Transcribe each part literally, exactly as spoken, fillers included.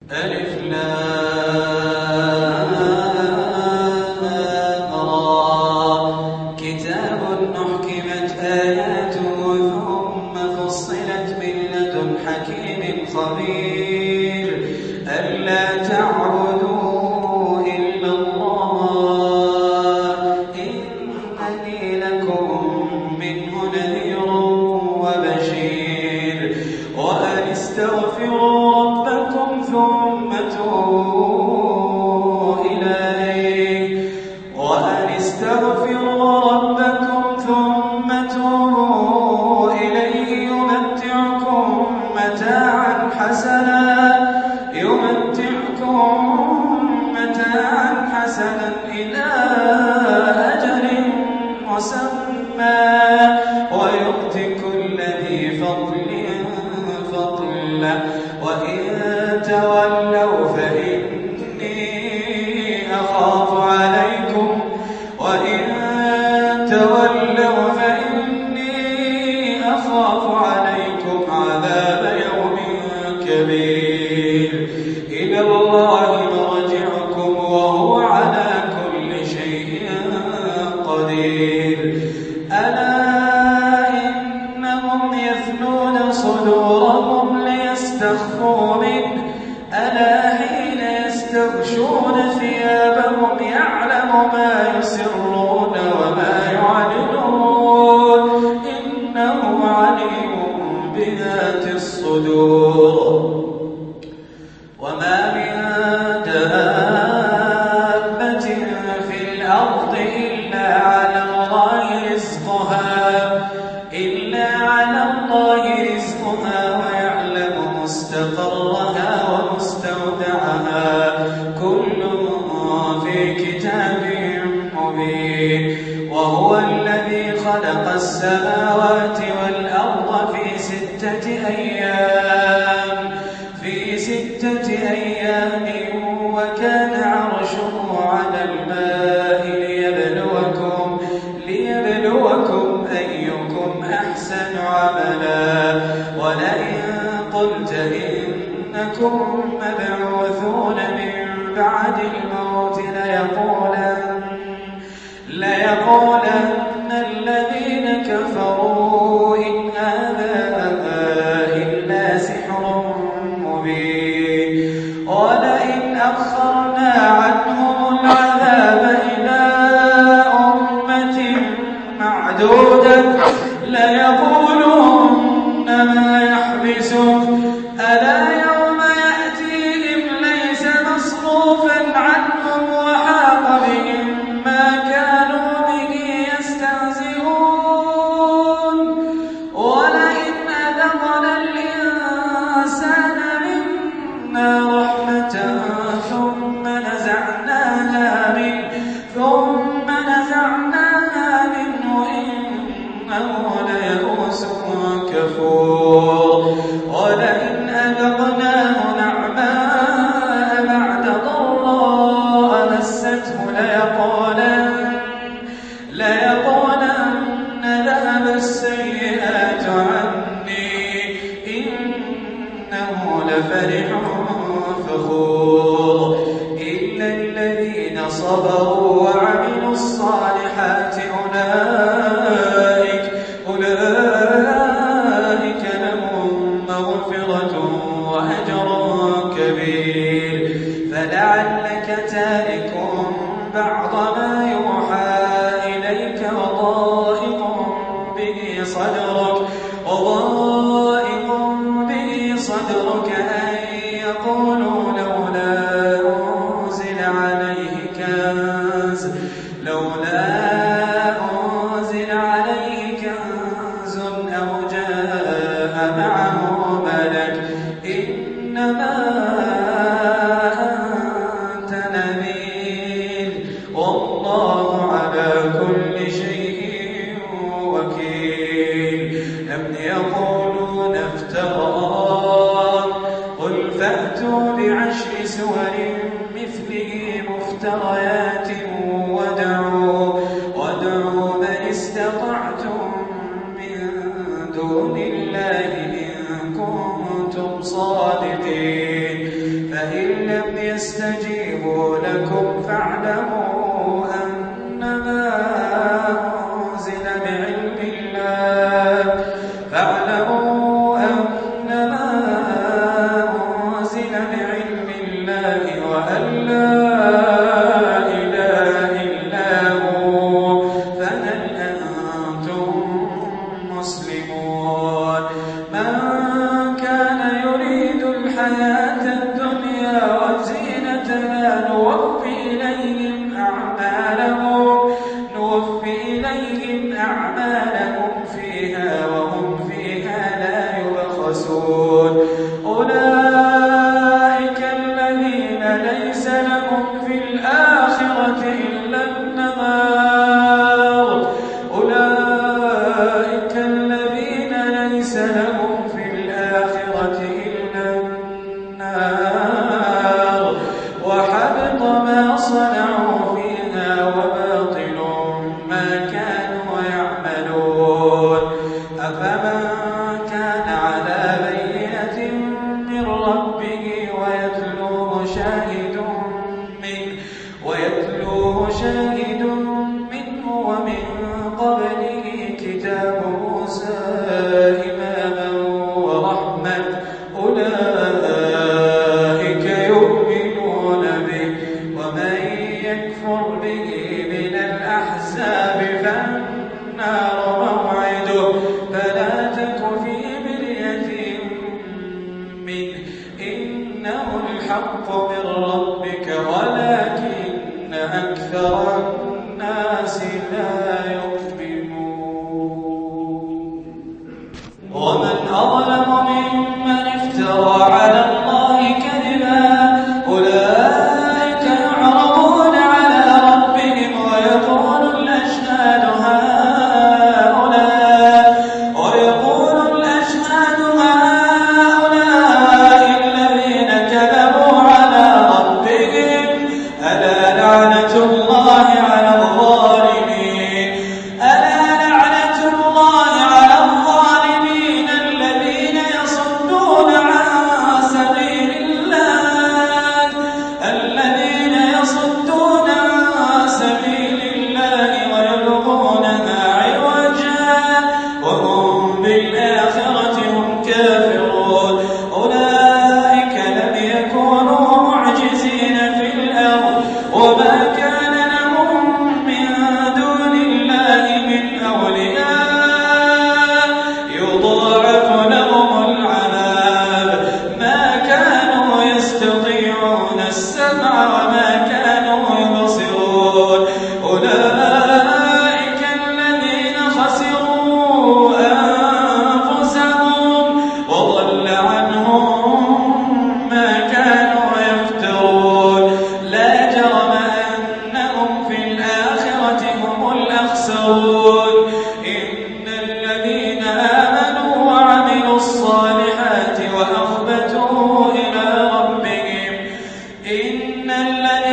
ألف لام را كتاب أحكمت آياته ثم فصلت من لدن حكيم خبير ألا تعبدوا إلا الله إنني لكم منه نذير وبشير وأن استغفروا ربكم ثم توبوا إليه وأن استغفروا ربكم ثم توبوا إليه يمتعكم متاعا حسنا يمتعكم متاعا حسنا إلى أجل مسمى ويؤت كل ذي فضل فضله وإن تولوا فإني أخاف عليكم وإن تولوا فإني أخاف عليكم عذاب يوم كبير إلى الله مرجعكم وهو على كل شيء قدير ألا إنهم يثنون صدورهم ليستخفوا منه ألا حين يستغشون ثيابهم يعلم ما يسرون وما يعلنون إنه عليم بذات الصدور وما من دابة في الأرض إلا على الله رزقها إلا على الله رزقها ويعلم مستقرها ومستودعها كل في كتاب مبين وهو الذي خلق السماوات والأرض في ستة أيام في ستة أيام وكان عرشه على الماء ليبلوكم ليبلوكم أيكم أحسن عملا ولئن قلت إنكم مبعوثون من بعد الموت ليقولن ليقولن الذين كفروا إن هذا إلا سحر مبين ولئن أخرنا عنهم العذاب إلى أمة معدودة ليقولن ما يحبسه ألا يوم يأتيهم ليس مصروفا عنهم وحاق بهم ما كانوا به يستهزئون ولئن أذقنا الإنسان منا رحمة ثم نزعناها منه ثم نزعناها منه إنه ليئوس كفور ولئن أذقناه نعماء بعد ضراء مسته ليقولن ليقولن ذهب السيئات عني إنه لفرح فخور إلا الذين صبروا وعملوا الصالحات أولئك أولئك لهم مغفرة وأجر كبير فلعلك تارك بعض ما يوحى إليك وضائق به صدرك وضائق به صدرك أن يقولوا لولا أنزل عليه كنز لولا أنزل عليه كنز أو جاء معه ملك إنما أنت نذير والله على كل شيء وكيل أم يقولون افتراه قل فأتوا بعشر سور مثله مفتريات وادعوا وادعوا من استطعتم من دون الله إن كنتم صادقين فإن يستجيبوا لكم فاعلموا أنما أنزل بعلم الله فاعلموا أنما أنزل بعلم الله وأن لا إله إلا هو فهل أنتم مسلمون. من كان يريد الحياة الدنيا وزينتها نوفي إليهم أعمالهم نوفي إليهم أعمالهم فيها وهم فيها لا يبخسون. أولئك الذين ليس لهم في الآخرة إلا النار أولئك الذين ليس لهم في الآخرة إلا النار وحبط ما صنعوا فيها وباطل ما كانوا يعملون. أفمن كان على بينة من ربه ويتلوه شاهد منه ويتلوه شاهد منه ومن قبله كتاب موسى إماما ورحمة أولئك يؤمنون به. ومن يكفر به من الأحزاب فالنار موعده فلا تك في مرية منه إنه الحق من ربك ولكن أكثر الناس لا يؤمنون. ومن أظلم ممن افترى على الله كذبا أولئك يعرضون على ربهم ويقول الأشهاد هؤلاء ويقول الأشهاد هؤلاء الذين كذبوا على ربهم ألا لعنة الله على الظالمين ألا لعنة الله على الظالمين الذين يصدون عن سبيل الله الذين يصدون عن سبيل الله ويبغونها عوجا وهم بالآخرة هم كافرون. أولئك لم يكونوا معجزين في الأرض وما كان لهم من دون الله من أولياء يضاعف لهم العذاب ما كانوا يستطيعون السمع وما كانوا يبصرون. أولئك الذين خسروا أنفسهم وضل عنهم ما كانوا يفترون. لا جرم أنهم في الآخرة هم الأخسرون. إن الذين آمنوا وعملوا الصالحات وأخبتوا إلى ربهم إن الذين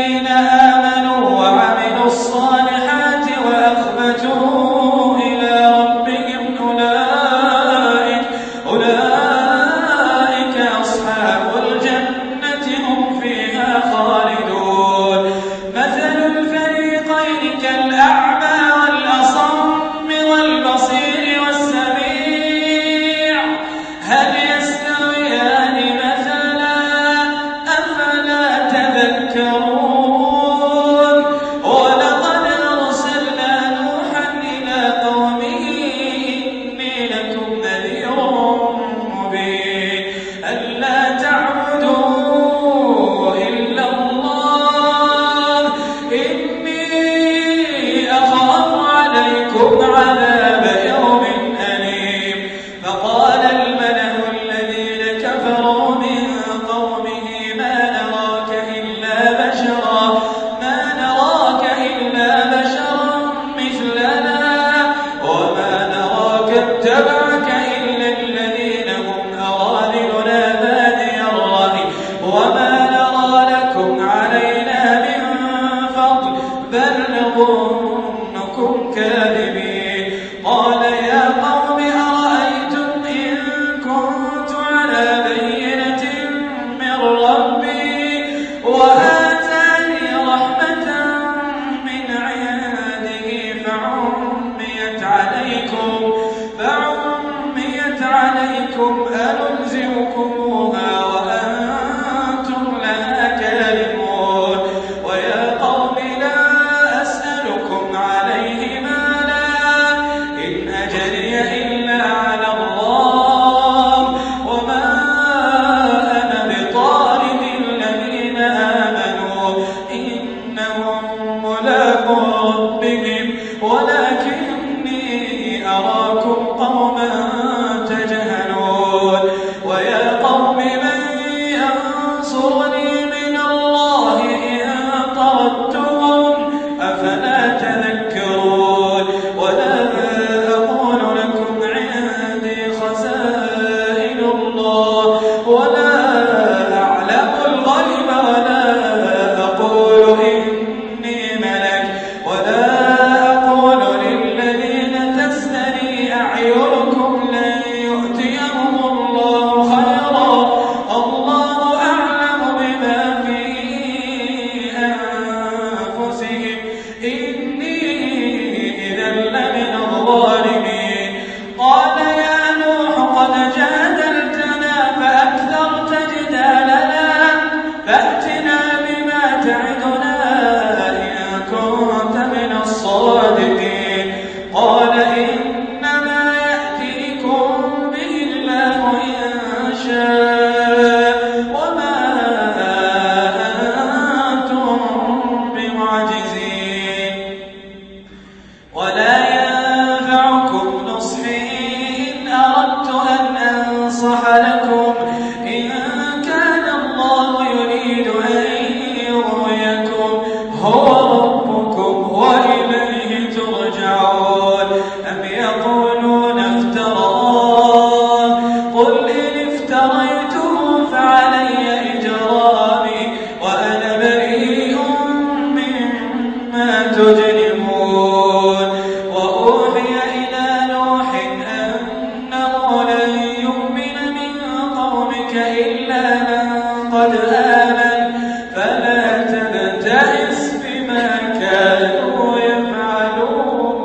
آمن فلا تبتئس بما كانوا يفعلون.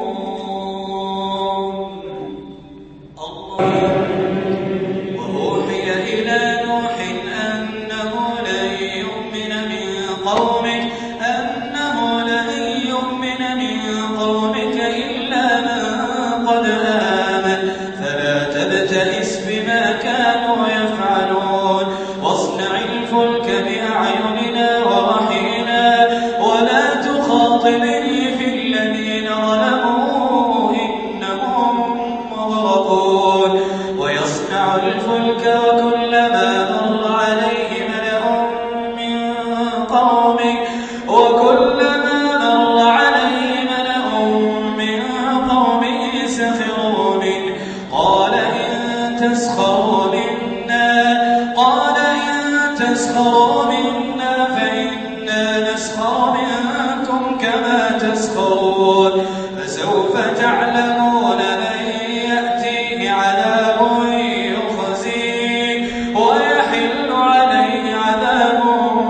الله وأوحي إلى نوح أنه لن يؤمن من قومك أنه لن يؤمن من قومك إلا من قد آمن فلا تبتئس بما كانوا يفعلون واصنع الفلك بأعيننا ووحينا ولا تخاطبني في الذين ظلموا إنهم مغرقون. ويصنع الفلك وكلما مر عليه ملأ من قومه وكلما مر عليه ملأ من قومه سخروا منه قال إن تسخروا منا قال إن تسخروا منا فإنا نسخر منكم كما تسخرون. فسوف تعلمون من يأتيه عذاب يخزيه ويحل عليه عذاب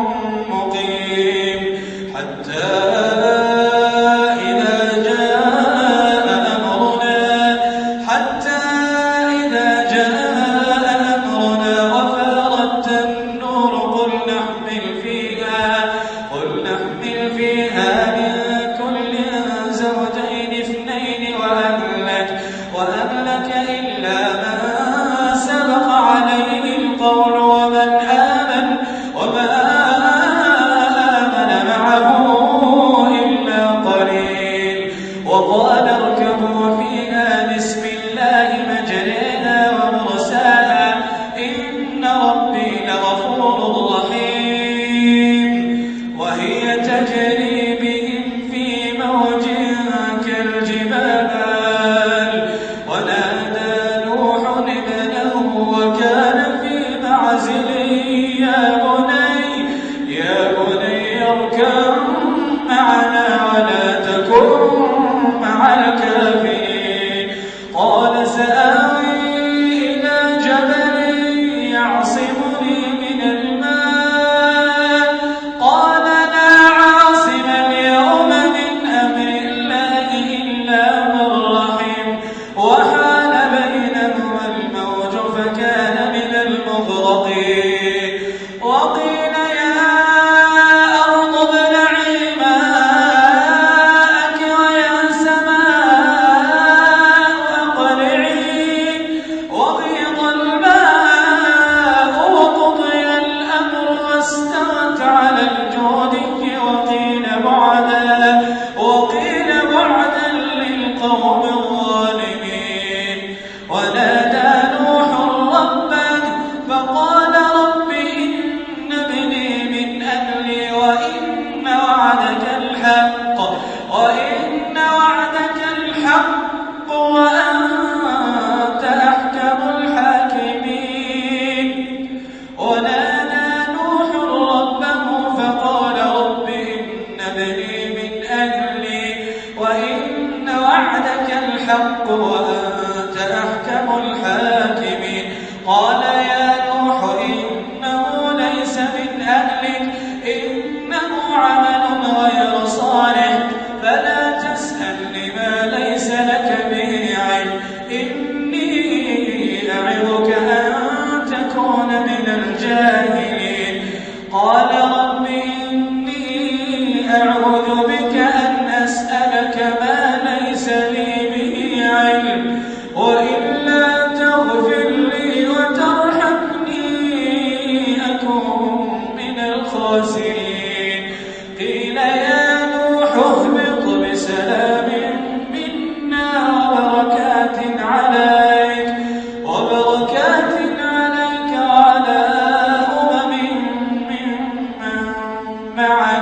مقيم حتى إذا جاء أمرنا حتى إذا جاء أمرنا وفارت النور قل نحمل فيها قل نحمل فيها من كل زوجين اثنين وأهلك وأهلك إلا من سبق عليه القول ومن آمن وما آمن معه إلا قليل. وقال اركبوا فيها بسم الله مجريها ومرساها إن ربي لغفور رحيم. وهي تجري بهم في موج كالجبال ونادى نوح ابنه وكان في معزل يا بني يا بني اركب معنا ولا تكن مع الكافرين. قال سآوي إلى جبل يعصمني من الماء قال لا عاصم اليوم من أمر الله إلا من رحم وحال بينهما الموج فكان من المغرقين. وقيل يا أرض ابلعي ماءك ويا سماء أقلعي وغيض الماء وقضي الأمر واستوت على الجودي وقيل بعدا وقيل بعدا للقوم الظالمين. ونادى نوح ربه فقال رب إن ابني من أهلي وإن وعدك الحق وإن وعدك الحق وأنت أحكم الحاكمين. ونادى نوح ربه فقال رب إن ابني من أهلي وإن وعدك الحق وأنت أحكم الحاكمين. قال يا نوح إنه ليس من أهلك إنه عمل غير صالح فلا تسألني ما ليس لك به علم إني أعظك أن تكون من الجاهلين. قال رب إني أعوذ بك أن أسألك ما ليس لي به علم وإلا تغفر لي وترحمني أكن من الخاسرين. قيل يا نوح اهبط بسلام منا وبركات عليك وبركات عليك وعلى أمم ممن معك